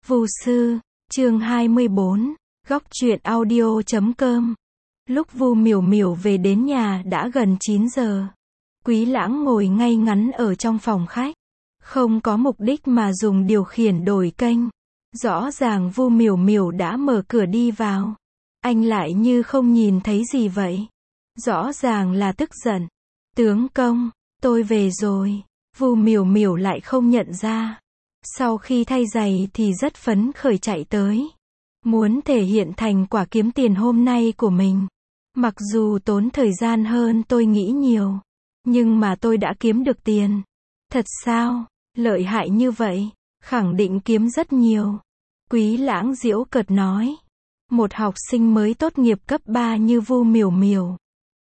Vu sư, chương 24, góc truyện audio.com. Lúc Vu Miểu Miểu về đến nhà đã gần 9 giờ. Quý Lãng ngồi ngay ngắn ở trong phòng khách, không có mục đích mà dùng điều khiển đổi kênh. Rõ ràng Vu Miểu Miểu đã mở cửa đi vào. Anh lại như không nhìn thấy gì vậy. Rõ ràng là tức giận. Tướng công, tôi về rồi. Vu Miểu Miểu lại không nhận ra. Sau khi thay giày thì rất phấn khởi chạy tới. Muốn thể hiện thành quả kiếm tiền hôm nay của mình. Mặc dù tốn thời gian hơn tôi nghĩ nhiều. Nhưng mà tôi đã kiếm được tiền. Thật sao? Lợi hại như vậy? Khẳng định kiếm rất nhiều. Quý Lãng giễu cợt nói. Một học sinh mới tốt nghiệp cấp 3 như Vu Miểu Miểu.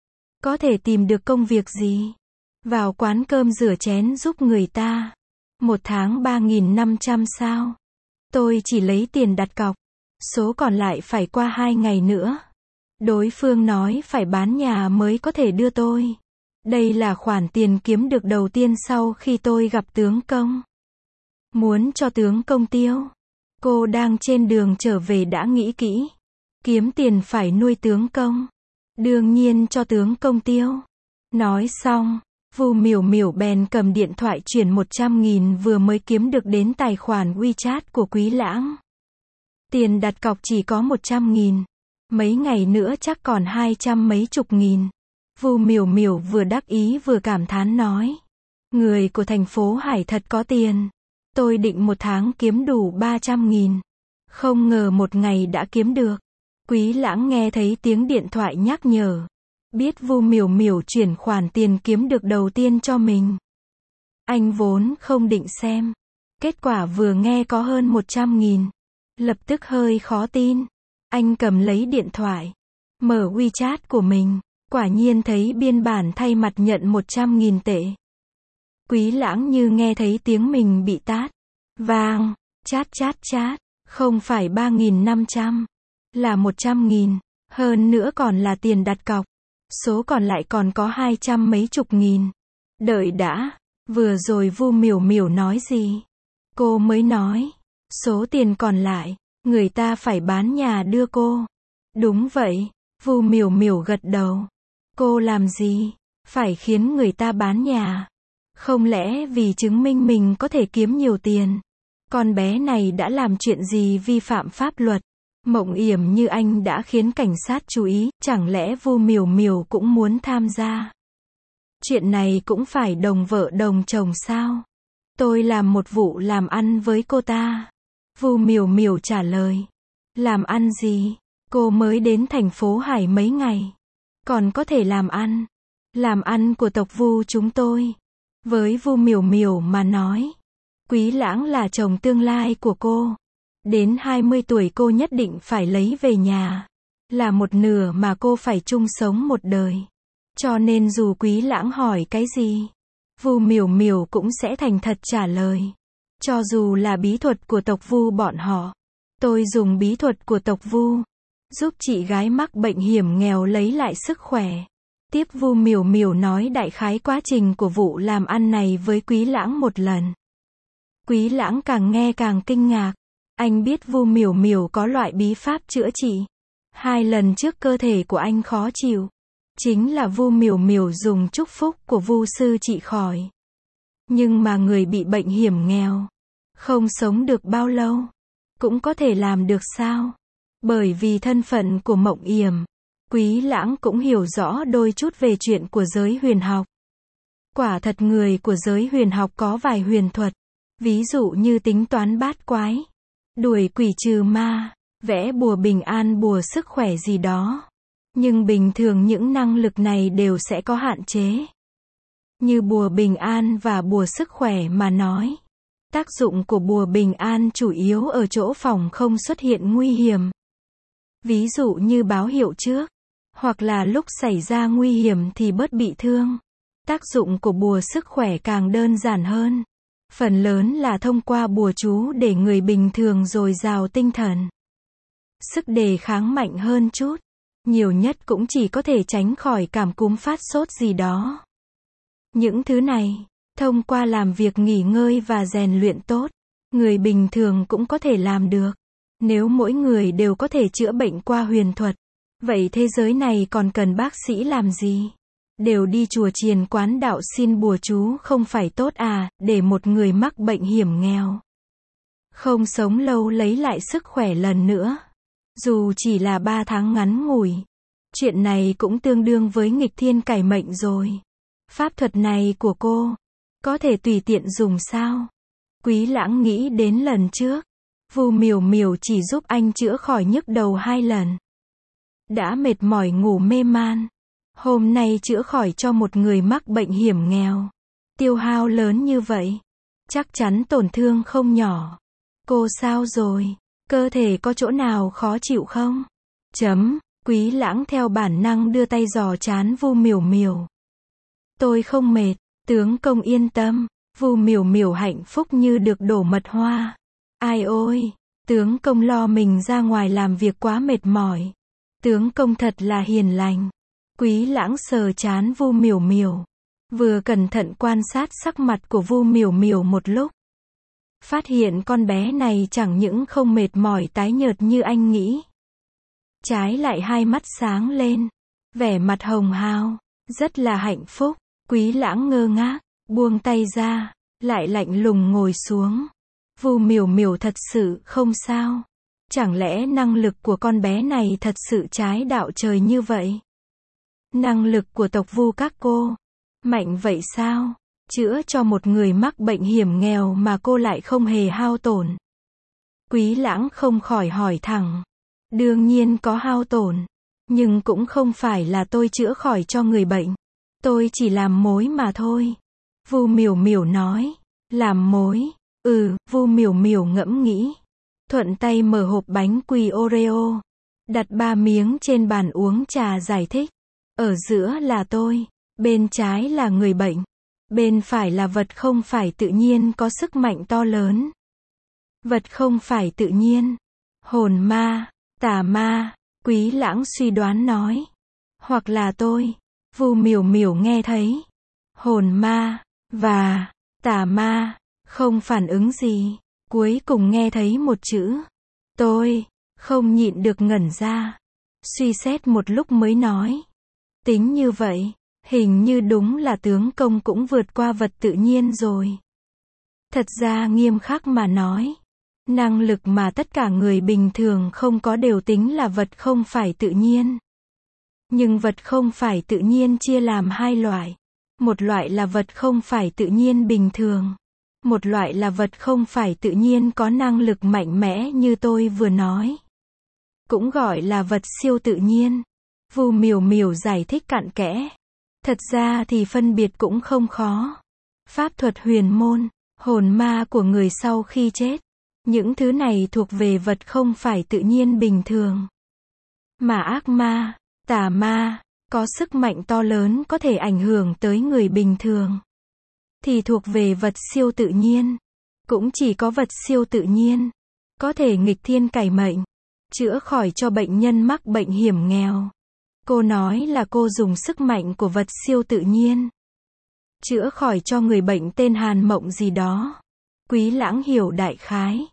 Có thể tìm được công việc gì? Vào quán cơm rửa chén giúp người ta. Một tháng 3.500 sao? Tôi chỉ lấy tiền đặt cọc. Số còn lại phải qua 2 ngày nữa. Đối phương nói phải bán nhà mới có thể đưa tôi. Đây là khoản tiền kiếm được đầu tiên sau khi tôi gặp tướng công. Muốn cho tướng công tiêu. Cô đang trên đường trở về đã nghĩ kỹ. Kiếm tiền phải nuôi tướng công. Đương nhiên cho tướng công tiêu. Nói xong, Vu Miểu Miểu bèn cầm điện thoại chuyển 100.000 vừa mới kiếm được đến tài khoản WeChat của Quý Lãng. Tiền đặt cọc chỉ có 100.000. Mấy ngày nữa chắc còn 200 mấy chục nghìn. Vu Miểu Miểu vừa đắc ý vừa cảm thán nói. Người của thành phố Hải thật có tiền. Tôi định một tháng kiếm đủ 300.000. Không ngờ một ngày đã kiếm được. Quý Lãng nghe thấy tiếng điện thoại nhắc nhở. Biết Vu Miểu Miểu chuyển khoản tiền kiếm được đầu tiên cho mình. Anh vốn không định xem. Kết quả vừa nghe có hơn 100.000. Lập tức hơi khó tin. Anh cầm lấy điện thoại. Mở WeChat của mình. Quả nhiên thấy biên bản thay mặt nhận 100.000 tệ. Quý Lãng như nghe thấy tiếng mình bị tát. Vang. Chát chát chát. Không phải 3.500. Là 100.000. Hơn nữa còn là tiền đặt cọc. Số còn lại còn có 200 mấy chục nghìn. Đợi đã. Vừa rồi Vu Miểu Miểu nói gì? Cô mới nói. Số tiền còn lại. Người ta phải bán nhà đưa cô. Đúng vậy. Vu Miểu Miểu gật đầu. Cô làm gì? Phải khiến người ta bán nhà. Không lẽ vì chứng minh mình có thể kiếm nhiều tiền? Con bé này đã làm chuyện gì vi phạm pháp luật? Mộng yểm như anh đã khiến cảnh sát chú ý, chẳng lẽ Vu Miểu Miểu cũng muốn tham gia? Chuyện này cũng phải đồng vợ đồng chồng sao? Tôi làm một vụ làm ăn với cô ta. Vu Miểu Miểu trả lời. Làm ăn gì? Cô mới đến thành phố Hải mấy ngày. Còn có thể làm ăn. Làm ăn của tộc Vu chúng tôi. Với Vu Miểu Miểu mà nói. Quý Lãng là chồng tương lai của cô. Đến 20 tuổi cô nhất định phải lấy về nhà. Là một nửa mà cô phải chung sống một đời. Cho nên dù Quý Lãng hỏi cái gì, Vu Miểu Miểu cũng sẽ thành thật trả lời. Cho dù là bí thuật của tộc Vu bọn họ. Tôi dùng bí thuật của tộc Vu. Giúp chị gái mắc bệnh hiểm nghèo lấy lại sức khỏe. Tiếp Vu Miểu Miểu nói đại khái quá trình của vụ làm ăn này với Quý Lãng một lần. Quý Lãng càng nghe càng kinh ngạc. Anh biết Vu Miểu Miểu có loại bí pháp chữa trị. 2 lần trước cơ thể của anh khó chịu. Chính là Vu Miểu Miểu dùng chúc phúc của Vu sư trị khỏi. Nhưng mà người bị bệnh hiểm nghèo. Không sống được bao lâu. Cũng có thể làm được sao? Bởi vì thân phận của Mộng Yểm. Quý Lãng cũng hiểu rõ đôi chút về chuyện của giới huyền học. Quả thật người của giới huyền học có vài huyền thuật. Ví dụ như tính toán bát quái. Đuổi quỷ trừ ma, vẽ bùa bình an bùa sức khỏe gì đó. Nhưng bình thường những năng lực này đều sẽ có hạn chế. Như bùa bình an và bùa sức khỏe mà nói. Tác dụng của bùa bình an chủ yếu ở chỗ phòng không xuất hiện nguy hiểm. Ví dụ như báo hiệu trước. Hoặc là lúc xảy ra nguy hiểm thì bớt bị thương. Tác dụng của bùa sức khỏe càng đơn giản hơn. Phần lớn là thông qua bùa chú để người bình thường dồi dào tinh thần. Sức đề kháng mạnh hơn chút. Nhiều nhất cũng chỉ có thể tránh khỏi cảm cúm phát sốt gì đó. Những thứ này, thông qua làm việc nghỉ ngơi và rèn luyện tốt, Người bình thường cũng có thể làm được. Nếu mỗi người đều có thể chữa bệnh qua huyền thuật, vậy thế giới này còn cần bác sĩ làm gì? Đều đi chùa chiền quán đạo xin bùa chú không phải tốt à, để một người mắc bệnh hiểm nghèo không sống lâu lấy lại sức khỏe lần nữa. Dù chỉ là 3 tháng ngắn ngủi. Chuyện này cũng tương đương với nghịch thiên cải mệnh rồi. Pháp thuật này của cô, có thể tùy tiện dùng sao? Quý Lãng nghĩ đến lần trước, Vu Miểu Miểu chỉ giúp anh chữa khỏi nhức đầu 2 lần. Đã mệt mỏi ngủ mê man. Hôm nay chữa khỏi cho một người mắc bệnh hiểm nghèo. Tiêu hao lớn như vậy. Chắc chắn tổn thương không nhỏ. Cô sao rồi? Cơ thể có chỗ nào khó chịu không? Quý Lãng theo bản năng đưa tay dò trán Vu Miểu Miểu. Tôi không mệt, tướng công yên tâm. Vu Miểu Miểu hạnh phúc như được đổ mật hoa. Ai ôi, tướng công lo mình ra ngoài làm việc quá mệt mỏi. Tướng công thật là hiền lành. Quý Lãng sờ trán Vu Miểu Miểu, vừa cẩn thận quan sát sắc mặt của Vu Miểu Miểu một lúc. Phát hiện con bé này chẳng những không mệt mỏi tái nhợt như anh nghĩ. Trái lại hai mắt sáng lên, vẻ mặt hồng hào, rất là hạnh phúc. Quý Lãng ngơ ngác, buông tay ra, lại lạnh lùng ngồi xuống. Vu Miểu Miểu thật sự không sao. Chẳng lẽ năng lực của con bé này thật sự trái đạo trời như vậy? Năng lực của tộc Vu các cô mạnh vậy sao? Chữa cho một người mắc bệnh hiểm nghèo mà cô lại không hề hao tổn. Quý Lãng không khỏi hỏi thẳng. Đương nhiên có hao tổn, nhưng cũng không phải là tôi chữa khỏi cho người bệnh. Tôi chỉ làm mối mà thôi. Vu Miểu Miểu nói. Làm mối? Vu Miểu Miểu ngẫm nghĩ. Thuận tay mở hộp bánh quy Oreo, đặt 3 miếng trên bàn uống trà giải thích. Ở giữa là tôi, bên trái là người bệnh, bên phải là vật không phải tự nhiên có sức mạnh to lớn. Vật không phải tự nhiên. Hồn ma, tà ma, Quý Lãng suy đoán nói. Hoặc là tôi. Vu Miểu Miểu nghe thấy hồn ma và tà ma, không phản ứng gì. Cuối cùng nghe thấy một chữ tôi, không nhịn được ngẩn ra. Suy xét một lúc mới nói. Tính như vậy, hình như đúng là tướng công cũng vượt qua vật tự nhiên rồi. Thật ra nghiêm khắc mà nói, năng lực mà tất cả người bình thường không có đều tính là vật không phải tự nhiên. Nhưng vật không phải tự nhiên chia làm 2 loại. Một loại là vật không phải tự nhiên bình thường. Một loại là vật không phải tự nhiên có năng lực mạnh mẽ như tôi vừa nói. Cũng gọi là vật siêu tự nhiên. Vu Miểu Miểu giải thích cặn kẽ. Thật ra thì phân biệt cũng không khó. Pháp thuật huyền môn, hồn ma của người sau khi chết. Những thứ này thuộc về vật không phải tự nhiên bình thường. Mà ác ma, tà ma, có sức mạnh to lớn có thể ảnh hưởng tới người bình thường, thì thuộc về vật siêu tự nhiên. Cũng chỉ có vật siêu tự nhiên có thể nghịch thiên cải mệnh, chữa khỏi cho bệnh nhân mắc bệnh hiểm nghèo. Cô nói là cô dùng sức mạnh của vật siêu tự nhiên chữa khỏi cho người bệnh tên Hàn Mộng gì đó. Quý Lãng hiểu đại khái.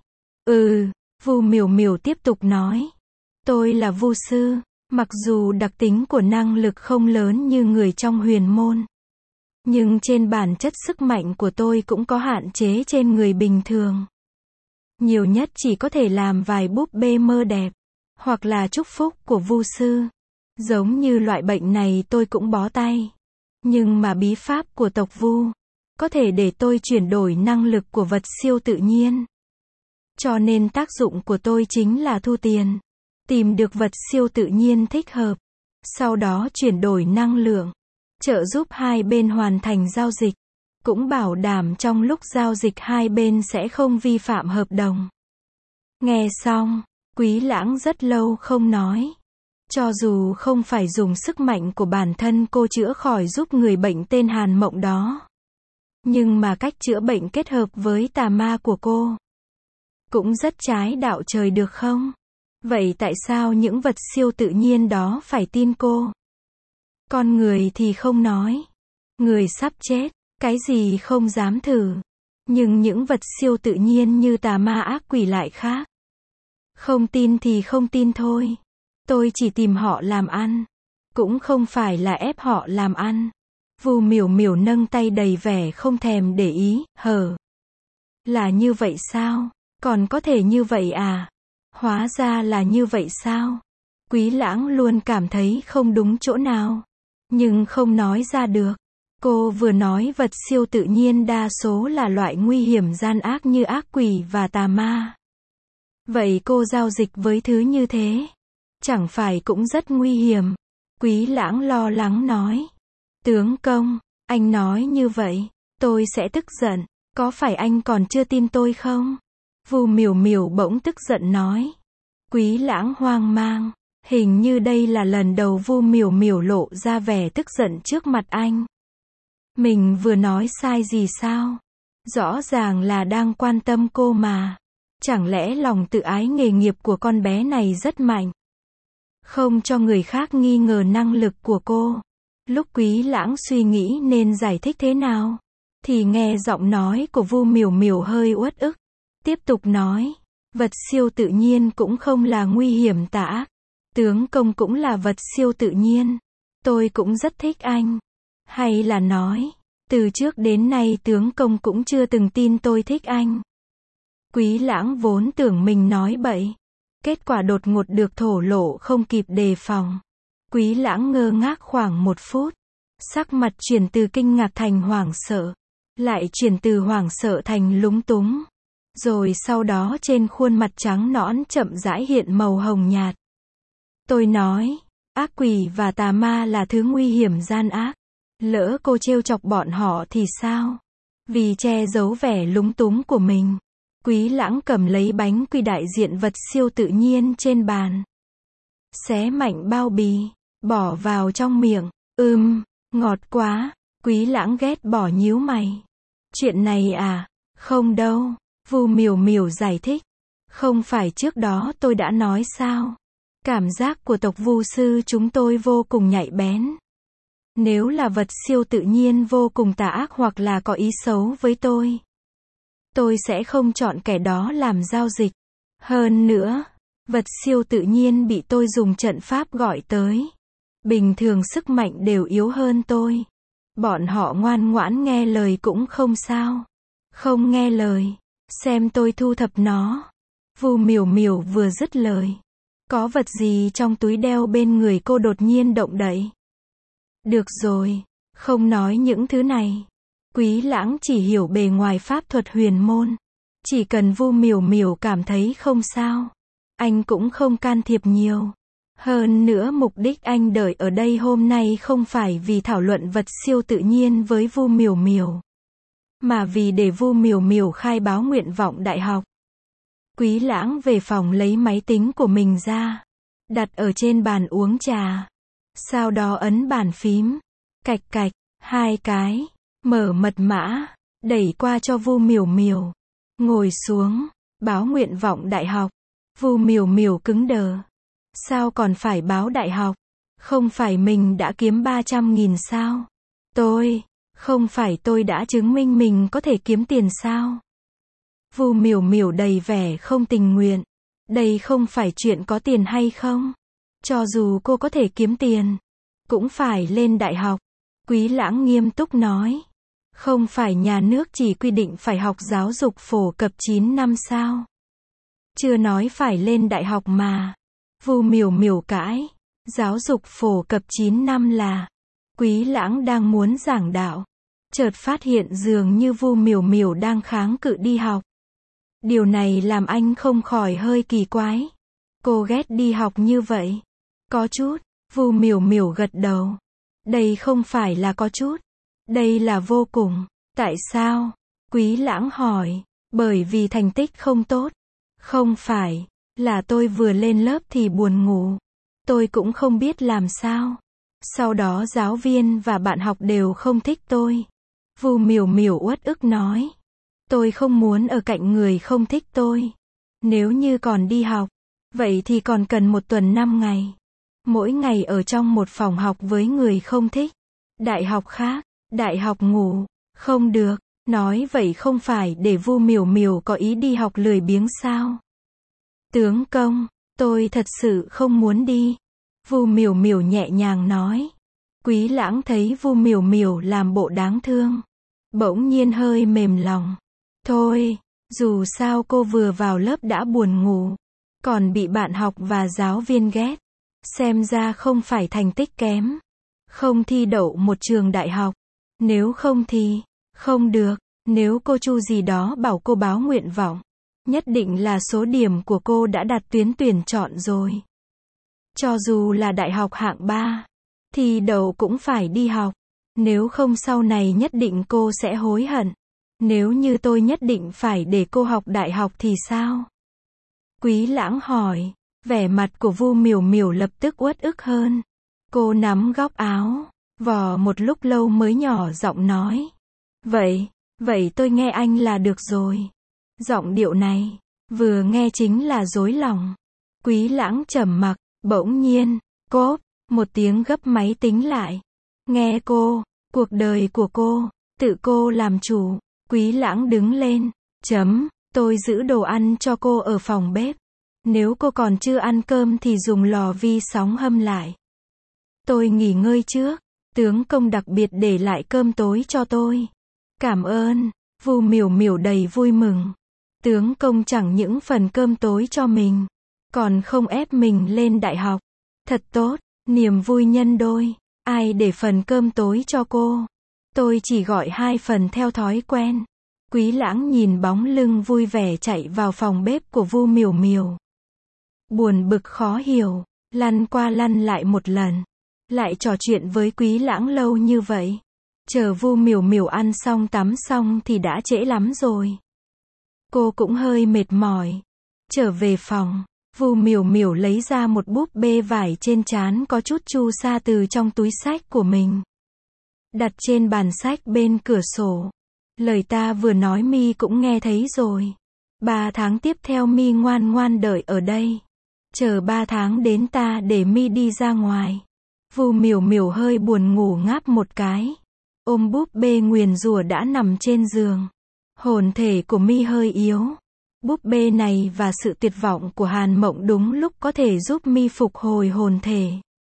Vu Miểu Miểu tiếp tục nói. Tôi là vu sư, mặc dù đặc tính của năng lực không lớn như người trong huyền môn, nhưng trên bản chất sức mạnh của tôi cũng có hạn chế trên người bình thường. Nhiều nhất chỉ có thể làm vài búp bê mơ đẹp, hoặc là chúc phúc của vu sư. Giống như loại bệnh này tôi cũng bó tay. Nhưng mà bí pháp của tộc Vu có thể để tôi chuyển đổi năng lực của vật siêu tự nhiên. Cho nên tác dụng của tôi chính là thu tiền, tìm được vật siêu tự nhiên thích hợp, sau đó chuyển đổi năng lượng, trợ giúp hai bên hoàn thành giao dịch, cũng bảo đảm trong lúc giao dịch hai bên sẽ không vi phạm hợp đồng. Nghe xong, Quý Lãng rất lâu không nói. Cho dù không phải dùng sức mạnh của bản thân cô chữa khỏi giúp người bệnh tên Hàn Mộng đó, nhưng mà cách chữa bệnh kết hợp với tà ma của cô cũng rất trái đạo trời được không? Vậy tại sao những vật siêu tự nhiên đó phải tin cô? Con người thì không nói. Người sắp chết, cái gì không dám thử. Nhưng những vật siêu tự nhiên như tà ma ác quỷ lại khác. Không tin thì không tin thôi. Tôi chỉ tìm họ làm ăn. Cũng không phải là ép họ làm ăn. Vu Miểu Miểu nâng tay đầy vẻ không thèm để ý, hờ. Là như vậy sao? Còn có thể như vậy à? Hóa ra là như vậy sao? Quý Lãng luôn cảm thấy không đúng chỗ nào. Nhưng không nói ra được. Cô vừa nói vật siêu tự nhiên đa số là loại nguy hiểm gian ác như ác quỷ và tà ma. Vậy cô giao dịch với thứ như thế, chẳng phải cũng rất nguy hiểm? Quý Lãng lo lắng nói. Tướng công, anh nói như vậy, tôi sẽ tức giận. Có phải anh còn chưa tin tôi không? Vu Miểu Miểu bỗng tức giận nói. Quý Lãng hoang mang. Hình như đây là lần đầu Vu Miểu Miểu lộ ra vẻ tức giận trước mặt anh. Mình vừa nói sai gì sao? Rõ ràng là đang quan tâm cô mà. Chẳng lẽ lòng tự ái nghề nghiệp của con bé này rất mạnh, không cho người khác nghi ngờ năng lực của cô? Lúc Quý Lãng suy nghĩ nên giải thích thế nào, thì nghe giọng nói của Vu Miểu Miểu hơi uất ức. Tiếp tục nói, vật siêu tự nhiên cũng không là nguy hiểm tà ác. Tướng công cũng là vật siêu tự nhiên. Tôi cũng rất thích anh. Hay là nói, từ trước đến nay tướng công cũng chưa từng tin tôi thích anh. Quý Lãng vốn tưởng mình nói bậy. Kết quả đột ngột được thổ lộ không kịp đề phòng. Quý Lãng ngơ ngác khoảng 1 phút. Sắc mặt chuyển từ kinh ngạc thành hoảng sợ. Lại chuyển từ hoảng sợ thành lúng túng. Rồi sau đó trên khuôn mặt trắng nõn chậm rãi hiện màu hồng nhạt. Tôi nói, ác quỷ và tà ma là thứ nguy hiểm gian ác. Lỡ cô trêu chọc bọn họ thì sao? Vì che giấu vẻ lúng túng của mình, Quý Lãng cầm lấy bánh quy đại diện vật siêu tự nhiên trên bàn. Xé mạnh bao bì, bỏ vào trong miệng. Ngọt quá. Quý Lãng ghét bỏ nhíu mày. Chuyện này à? Không đâu. Vu Miểu Miểu giải thích. Không phải trước đó tôi đã nói sao? Cảm giác của tộc Vu sư chúng tôi vô cùng nhạy bén. Nếu là vật siêu tự nhiên vô cùng tà ác hoặc là có ý xấu với tôi sẽ không chọn kẻ đó làm giao dịch. Hơn nữa, vật siêu tự nhiên bị tôi dùng trận pháp gọi tới. Bình thường sức mạnh đều yếu hơn tôi. Bọn họ ngoan ngoãn nghe lời cũng không sao. Không nghe lời, xem tôi thu thập nó. Vu Miểu Miểu vừa dứt lời, có vật gì trong túi đeo bên người cô đột nhiên động đậy. Được rồi, không nói những thứ này. Quý Lãng chỉ hiểu bề ngoài pháp thuật huyền môn. Chỉ cần Vu Miểu Miểu cảm thấy không sao, anh cũng không can thiệp nhiều. Hơn nữa mục đích anh đợi ở đây hôm nay không phải vì thảo luận vật siêu tự nhiên với Vu Miểu Miểu, mà vì để Vu Miểu Miểu khai báo nguyện vọng đại học. Quý Lãng về phòng lấy máy tính của mình ra, đặt ở trên bàn uống trà. Sau đó ấn bàn phím, cạch cạch, 2 cái, mở mật mã, đẩy qua cho Vu Miểu Miểu. Ngồi xuống, báo nguyện vọng đại học. Vu Miểu Miểu cứng đờ. Sao còn phải báo đại học? Không phải mình đã kiếm 300.000 sao? Không phải tôi đã chứng minh mình có thể kiếm tiền sao? Vu Miểu Miểu đầy vẻ không tình nguyện. Đây không phải chuyện có tiền hay không. Cho dù cô có thể kiếm tiền, cũng phải lên đại học. Quý Lãng nghiêm túc nói. Không phải nhà nước chỉ quy định phải học giáo dục phổ cập 9 năm sao? Chưa nói phải lên đại học mà. Vu Miểu Miểu cãi. Giáo dục phổ cập 9 năm là... Quý Lãng đang muốn giảng đạo, chợt phát hiện dường như Vu Miểu Miểu đang kháng cự đi học. Điều này làm anh không khỏi hơi kỳ quái. Cô ghét đi học như vậy? Có chút. Vu Miểu Miểu gật đầu. Đây không phải là có chút. Đây là vô cùng. Tại sao? Quý Lãng hỏi. Bởi vì thành tích không tốt. Không phải. Là tôi vừa lên lớp thì buồn ngủ. Tôi cũng không biết làm sao. Sau đó giáo viên và bạn học đều không thích tôi. Vu Miểu Miểu uất ức nói. Tôi không muốn ở cạnh người không thích tôi. Nếu như còn đi học, vậy thì còn cần 1 tuần 5 ngày. Mỗi ngày ở trong một phòng học với người không thích. Đại học khác, đại học ngủ, không được. Nói vậy không phải để Vu Miểu Miểu có ý đi học lười biếng sao? Tướng công, tôi thật sự không muốn đi. Vu Miểu Miểu nhẹ nhàng nói. Quý Lãng thấy Vu Miểu Miểu làm bộ đáng thương, bỗng nhiên hơi mềm lòng. Thôi, dù sao cô vừa vào lớp đã buồn ngủ, còn bị bạn học và giáo viên ghét. Xem ra không phải thành tích kém, không thi đậu một trường đại học. Nếu không thì, không được, nếu cô Chu gì đó bảo cô báo nguyện vọng, nhất định là số điểm của cô đã đạt tuyến tuyển chọn rồi. Cho dù là đại học hạng 3, thì đậu cũng phải đi học. Nếu không sau này nhất định cô sẽ hối hận. Nếu như tôi nhất định phải để cô học đại học thì sao? Quý Lãng hỏi. Vẻ mặt của Vu Miểu Miểu lập tức uất ức hơn. Cô nắm góc áo, vò một lúc lâu mới nhỏ giọng nói. Vậy tôi nghe anh là được rồi. Giọng điệu này, vừa nghe chính là dối lòng. Quý Lãng trầm mặc, bỗng nhiên, cốp, một tiếng gấp máy tính lại. Nghe cô, cuộc đời của cô, tự cô làm chủ. Quý Lãng đứng lên, tôi giữ đồ ăn cho cô ở phòng bếp. Nếu cô còn chưa ăn cơm thì dùng lò vi sóng hâm lại. Tôi nghỉ ngơi trước, tướng công đặc biệt để lại cơm tối cho tôi. Cảm ơn, Vu Miểu Miểu đầy vui mừng. Tướng công chẳng những phần cơm tối cho mình, còn không ép mình lên đại học. Thật tốt, niềm vui nhân đôi. Ai để phần cơm tối cho cô? Tôi chỉ gọi 2 phần theo thói quen. Quý Lãng nhìn bóng lưng vui vẻ chạy vào phòng bếp của Vu Miểu Miểu. Buồn bực khó hiểu, lăn qua lăn lại một lần. Lại trò chuyện với Quý Lãng lâu như vậy. Chờ Vu Miểu Miểu ăn xong tắm xong thì đã trễ lắm rồi. Cô cũng hơi mệt mỏi. Trở về phòng, Vu Miểu Miểu lấy ra một búp bê vải trên trán có chút chu sa từ trong túi sách của mình. Đặt trên bàn sách bên cửa sổ. Lời ta vừa nói mi cũng nghe thấy rồi. 3 tháng tiếp theo mi ngoan ngoan đợi ở đây. Chờ 3 tháng đến ta để mi đi ra ngoài. Vu Miểu Miểu hơi buồn ngủ ngáp một cái. Ôm búp bê nguyền rủa đã nằm trên giường. Hồn thể của mi hơi yếu. Búp bê này và sự tuyệt vọng của Hàn Mộng đúng lúc có thể giúp mi phục hồi hồn thể.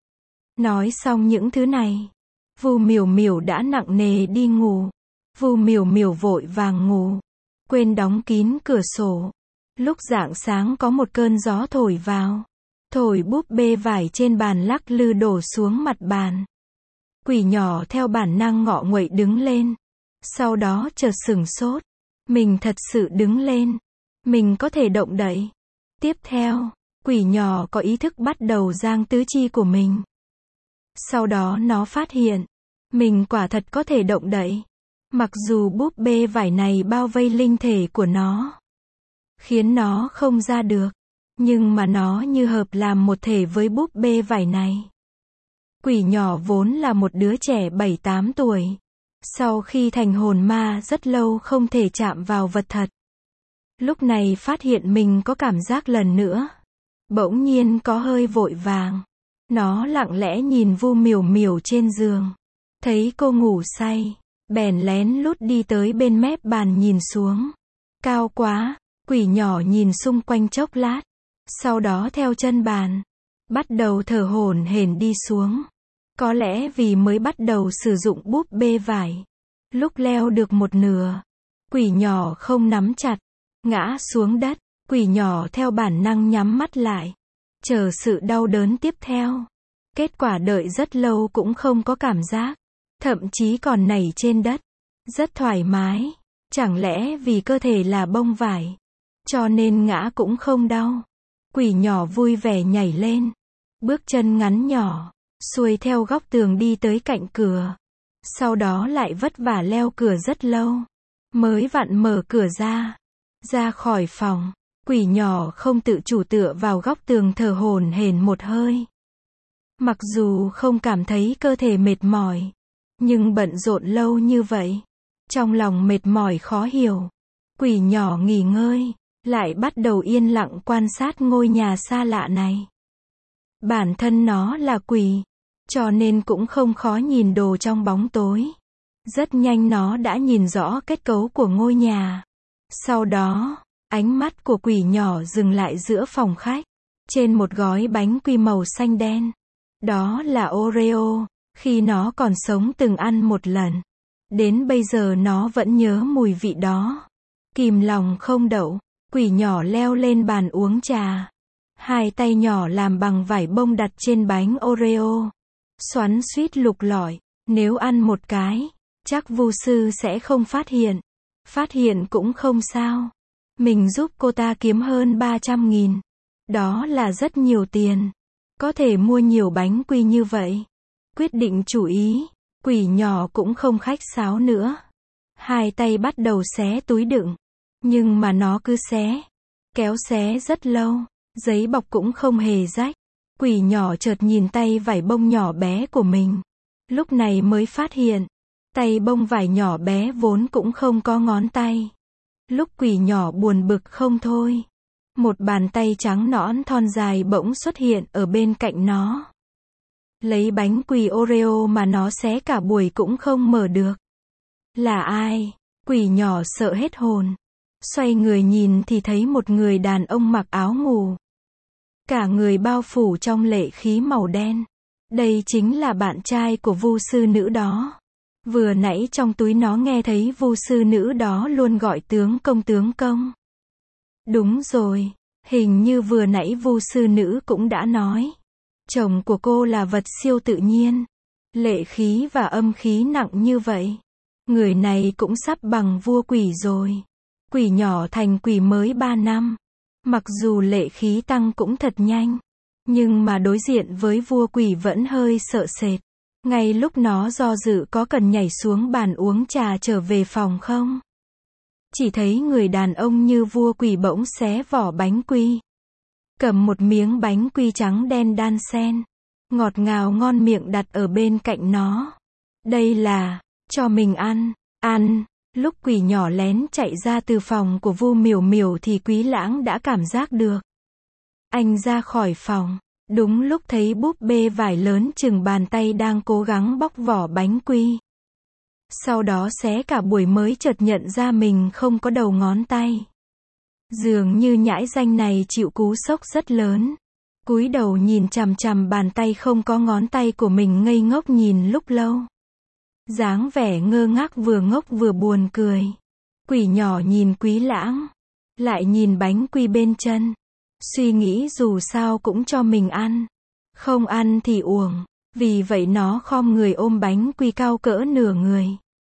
Nói xong những thứ này, Vu Miểu Miểu đã nặng nề đi ngủ. Vu Miểu Miểu vội vàng ngủ, quên đóng kín cửa sổ. Lúc rạng sáng có một cơn gió thổi vào, thổi búp bê vải trên bàn lắc lư đổ xuống mặt bàn. Quỷ nhỏ theo bản năng ngọ nguậy đứng lên. Sau đó chợt sửng sốt. Mình thật sự đứng lên. Mình có thể động đậy. Tiếp theo, quỷ nhỏ có ý thức bắt đầu giang tứ chi của mình. Sau đó nó phát hiện, mình quả thật có thể động đậy. Mặc dù búp bê vải này bao vây linh thể của nó, khiến nó không ra được, nhưng mà nó như hợp làm một thể với búp bê vải này. Quỷ nhỏ vốn là một đứa trẻ 7-8 tuổi. Sau khi thành hồn ma rất lâu không thể chạm vào vật thật. Lúc này phát hiện mình có cảm giác lần nữa. Bỗng nhiên có hơi vội vàng. Nó lặng lẽ nhìn Vu Miểu Miểu trên giường. Thấy cô ngủ say, bèn lén lút đi tới bên mép bàn nhìn xuống. Cao quá, quỷ nhỏ nhìn xung quanh chốc lát. Sau đó theo chân bàn, bắt đầu thở hổn hển đi xuống. Có lẽ vì mới bắt đầu sử dụng búp bê vải. Lúc leo được một nửa, quỷ nhỏ không nắm chặt, ngã xuống đất. Quỷ nhỏ theo bản năng nhắm mắt lại, chờ sự đau đớn tiếp theo. Kết quả đợi rất lâu cũng không có cảm giác, thậm chí còn nảy trên đất. Rất thoải mái. Chẳng lẽ vì cơ thể là bông vải, cho nên ngã cũng không đau. Quỷ nhỏ vui vẻ nhảy lên, bước chân ngắn nhỏ, xuôi theo góc tường đi tới cạnh cửa. Sau đó lại vất vả leo cửa rất lâu, mới vặn mở cửa ra. Ra khỏi phòng, quỷ nhỏ không tự chủ tựa vào góc tường thở hổn hển một hơi. Mặc dù không cảm thấy cơ thể mệt mỏi, nhưng bận rộn lâu như vậy, trong lòng mệt mỏi khó hiểu. Quỷ nhỏ nghỉ ngơi, lại bắt đầu yên lặng quan sát ngôi nhà xa lạ này. Bản thân nó là quỷ, cho nên cũng không khó nhìn đồ trong bóng tối. Rất nhanh nó đã nhìn rõ kết cấu của ngôi nhà. Sau đó, ánh mắt của quỷ nhỏ dừng lại giữa phòng khách. Trên một gói bánh quy màu xanh đen. Đó là Oreo, khi nó còn sống từng ăn một lần. Đến bây giờ nó vẫn nhớ mùi vị đó. Kìm lòng không đậu, quỷ nhỏ leo lên bàn uống trà. Hai tay nhỏ làm bằng vải bông đặt trên bánh Oreo. Xoắn xuýt lục lọi, nếu ăn một cái, chắc Vu sư sẽ không phát hiện. Phát hiện cũng không sao. Mình giúp cô ta kiếm hơn 300.000. Đó là rất nhiều tiền. Có thể mua nhiều bánh quy như vậy. Quyết định chủ ý, quỷ nhỏ cũng không khách sáo nữa. Hai tay bắt đầu xé túi đựng. Nhưng mà nó cứ xé. Kéo xé rất lâu. Giấy bọc cũng không hề rách. Quỷ nhỏ chợt nhìn tay vải bông nhỏ bé của mình. Lúc này mới phát hiện. Tay bông vải nhỏ bé vốn cũng không có ngón tay. Lúc quỷ nhỏ buồn bực không thôi. Một bàn tay trắng nõn thon dài bỗng xuất hiện ở bên cạnh nó. Lấy bánh quy Oreo mà nó xé cả buổi cũng không mở được. Là ai? Quỷ nhỏ sợ hết hồn. Xoay người nhìn thì thấy một người đàn ông mặc áo ngủ. Cả người bao phủ trong lệ khí màu đen. Đây chính là bạn trai của Vu sư nữ đó. Vừa nãy trong túi nó nghe thấy Vu sư nữ đó luôn gọi tướng công tướng công. Đúng rồi, hình như vừa nãy Vu sư nữ cũng đã nói. Chồng của cô là vật siêu tự nhiên. Lệ khí và âm khí nặng như vậy. Người này cũng sắp bằng vua quỷ rồi. Quỷ nhỏ thành quỷ mới 3 năm. Mặc dù lệ khí tăng cũng thật nhanh. Nhưng mà đối diện với vua quỷ vẫn hơi sợ sệt. Ngay lúc nó do dự có cần nhảy xuống bàn uống trà trở về phòng không? Chỉ thấy người đàn ông như vua quỷ bỗng xé vỏ bánh quy. Cầm một miếng bánh quy trắng đen đan xen. Ngọt ngào ngon miệng đặt ở bên cạnh nó. Đây là, cho mình ăn, ăn. Lúc quỷ nhỏ lén chạy ra từ phòng của Vu Miểu Miểu thì Quý Lãng đã cảm giác được. Anh ra khỏi phòng. Đúng lúc thấy búp bê vải lớn chừng bàn tay đang cố gắng bóc vỏ bánh quy. Sau đó xé cả buổi mới chợt nhận ra mình không có đầu ngón tay. Dường như nhãi danh này chịu cú sốc rất lớn. Cúi đầu nhìn chằm chằm bàn tay không có ngón tay của mình ngây ngốc nhìn lúc lâu. Dáng vẻ ngơ ngác vừa ngốc vừa buồn cười. Quỷ nhỏ nhìn Quý Lãng. Lại nhìn bánh quy bên chân. Suy nghĩ dù sao cũng cho mình ăn. Không ăn thì uổng. Vì vậy nó khom người ôm bánh quy cao cỡ nửa người.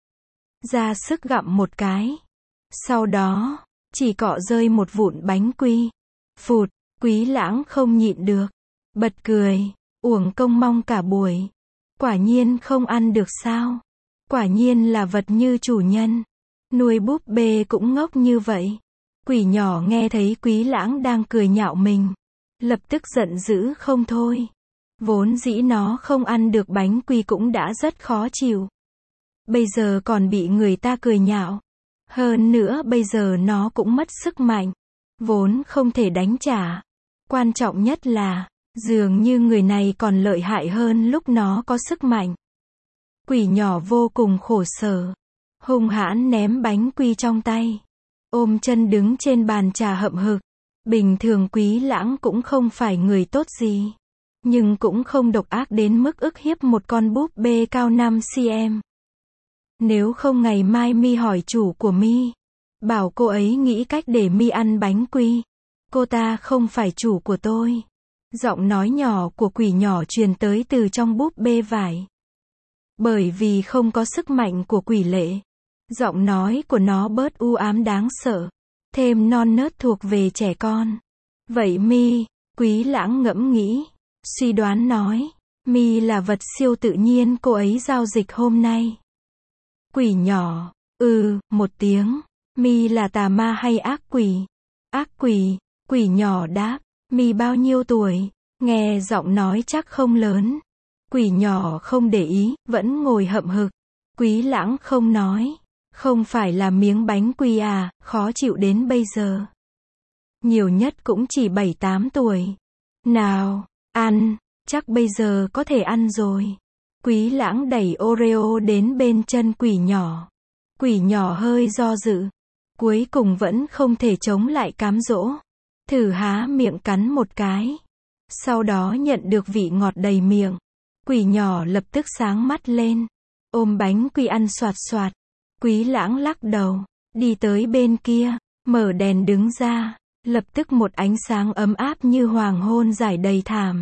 Ra sức gặm một cái. Sau đó, chỉ cọ rơi một vụn bánh quy. Phụt, Quý Lãng không nhịn được. Bật cười, uổng công mong cả buổi. Quả nhiên không ăn được sao. Quả nhiên là vật như chủ nhân. Nuôi búp bê cũng ngốc như vậy. Quỷ nhỏ nghe thấy Quý Lãng đang cười nhạo mình. Lập tức giận dữ không thôi. Vốn dĩ nó không ăn được bánh quy cũng đã rất khó chịu. Bây giờ còn bị người ta cười nhạo. Hơn nữa bây giờ nó cũng mất sức mạnh. Vốn không thể đánh trả. Quan trọng nhất là, dường như người này còn lợi hại hơn lúc nó có sức mạnh. Quỷ nhỏ vô cùng khổ sở. Hung hãn ném bánh quy trong tay. Ôm chân đứng trên bàn trà hậm hực. Bình thường Quý Lãng cũng không phải người tốt gì. Nhưng cũng không độc ác đến mức ức hiếp một con búp bê cao 5 cm. Nếu không ngày mai mi hỏi chủ của mi. Bảo cô ấy nghĩ cách để mi ăn bánh quy. Cô ta không phải chủ của tôi. Giọng nói nhỏ của quỷ nhỏ truyền tới từ trong búp bê vải. Bởi vì không có sức mạnh của quỷ lệ. Giọng nói của nó bớt u ám đáng sợ. Thêm non nớt thuộc về trẻ con. Vậy mi, Quý Lãng ngẫm nghĩ. Suy đoán nói. Mi là vật siêu tự nhiên cô ấy giao dịch hôm nay. Quỷ nhỏ. Một tiếng. Mi là tà ma hay ác quỷ? Ác quỷ. Quỷ nhỏ đáp. Mi bao nhiêu tuổi? Nghe giọng nói chắc không lớn. Quỷ nhỏ không để ý, vẫn ngồi hậm hực. Quý Lãng không nói. Không phải là miếng bánh quy à, khó chịu đến bây giờ. Nhiều nhất cũng chỉ 7-8 tuổi. Nào, ăn, chắc bây giờ có thể ăn rồi. Quý lãng đẩy Oreo đến bên chân quỷ nhỏ. Quỷ nhỏ hơi do dự. Cuối cùng vẫn không thể chống lại cám dỗ. Thử há miệng cắn một cái. Sau đó nhận được vị ngọt đầy miệng. Quỷ nhỏ lập tức sáng mắt lên. Ôm bánh quy ăn xoạt xoạt. Quý lãng lắc đầu. Đi tới bên kia. Mở đèn đứng ra. Lập tức một ánh sáng ấm áp như hoàng hôn rải đầy thảm.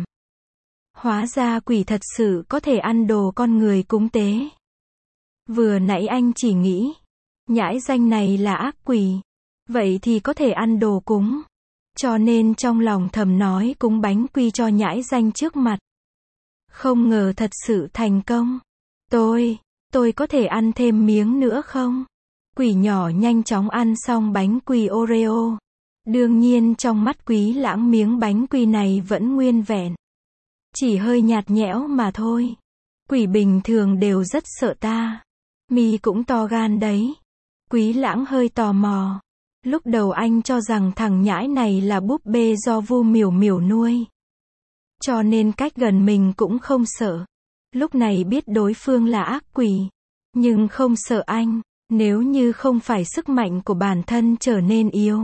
Hóa ra quỷ thật sự có thể ăn đồ con người cúng tế. Vừa nãy anh chỉ nghĩ, nhãi danh này là ác quỷ. Vậy thì có thể ăn đồ cúng. Cho nên trong lòng thầm nói cúng bánh quy cho nhãi danh trước mặt. Không ngờ thật sự thành công. Tôi có thể ăn thêm miếng nữa không? Quỷ nhỏ nhanh chóng ăn xong bánh quy Oreo. Đương nhiên trong mắt Quý lãng miếng bánh quy này vẫn nguyên vẹn. Chỉ hơi nhạt nhẽo mà thôi. Quỷ bình thường đều rất sợ ta. Mi cũng to gan đấy. Quý lãng hơi tò mò. Lúc đầu anh cho rằng thằng nhãi này là búp bê do Vu Miểu Miểu nuôi. Cho nên cách gần mình cũng không sợ. Lúc này biết đối phương là ác quỷ. Nhưng không sợ anh. Nếu như không phải sức mạnh của bản thân trở nên yếu.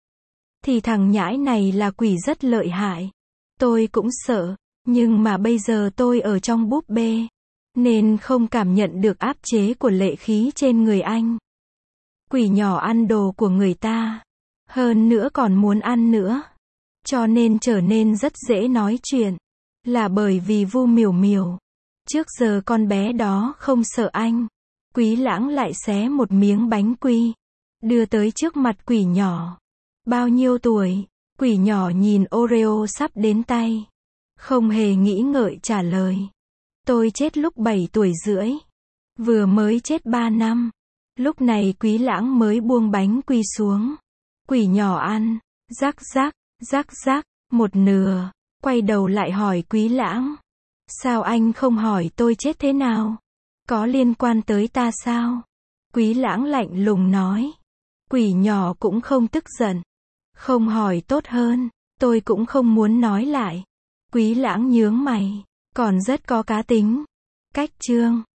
Thì thằng nhãi này là quỷ rất lợi hại. Tôi cũng sợ. Nhưng mà bây giờ tôi ở trong búp bê. Nên không cảm nhận được áp chế của lệ khí trên người anh. Quỷ nhỏ ăn đồ của người ta. Hơn nữa còn muốn ăn nữa. Cho nên trở nên rất dễ nói chuyện. Là bởi vì Vu Miểu Miểu. Trước giờ con bé đó không sợ anh. Quý lãng lại xé một miếng bánh quy. Đưa tới trước mặt quỷ nhỏ. Bao nhiêu tuổi? Quỷ nhỏ nhìn Oreo sắp đến tay. Không hề nghĩ ngợi trả lời. Tôi chết lúc 7 tuổi rưỡi. Vừa mới chết 3 năm. Lúc này Quý lãng mới buông bánh quy xuống. Quỷ nhỏ ăn. Rắc rắc, rắc rắc, một nửa. Quay đầu lại hỏi Quý lãng. Sao anh không hỏi tôi chết thế nào? Có liên quan tới ta sao? Quý lãng lạnh lùng nói. Quỷ nhỏ cũng không tức giận. Không hỏi tốt hơn. Tôi cũng không muốn nói lại. Quý lãng nhướng mày. Còn rất có cá tính. Cách chương